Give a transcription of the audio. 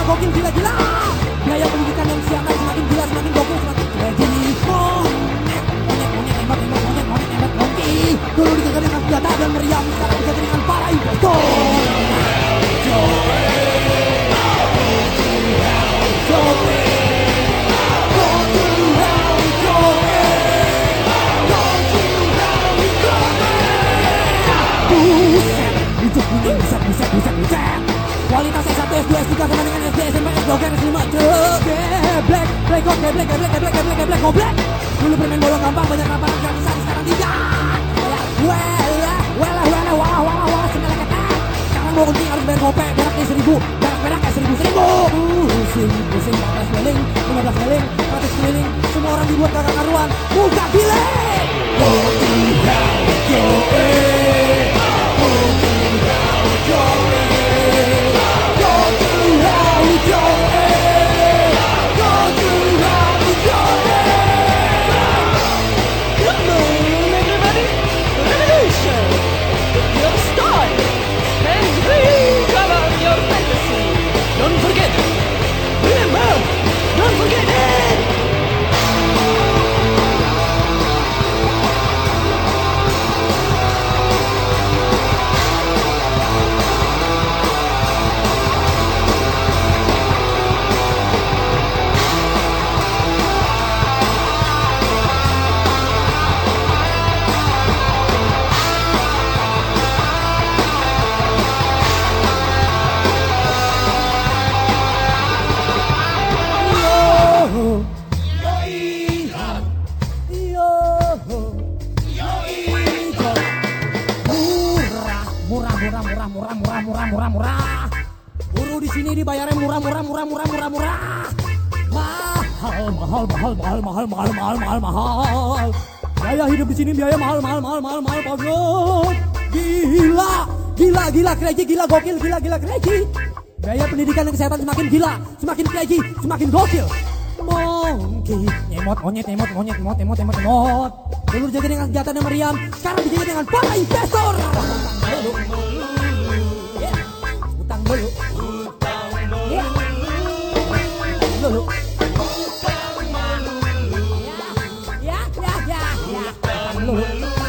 gokil, gila-gila. Biaya pendidikan yang siaran semakin gila, semakin gokil, semakin crazy. Monyet, monkey. Dulu dijaga dengan senjata dan meriam, sekarang dijaga dengan para investor. Buset. Kualitas S1, S2, S3 sama dengan SD, SMP, S2, S5. Geblek, geblek, goblek. Dulu bermain bola gampang, banyak lapangan gratisan, sekarang tidak. Wala, senelek-ketek. Sekarang mau kunting harus bayar gopek, beraknya 1.000. Berak-beraknya 1.000. Pusing, 14 keliling, 15 keliling, 100 keliling. Semua orang dibuat kakak karuan, buka giling. Murah. Buruh di sini dibayarnya murah. Mahal. Biaya hidup di sini biaya mahal banget. Gila, crazy, gila, gokil, gila, crazy. Biaya pendidikan dan kesehatan semakin gila, semakin crazy, semakin gokil. Monkey, nyemot. Dulu dijaga dengan senjata dan meriam, sekarang dijaga dengan para investor. Utang dulu. Ya.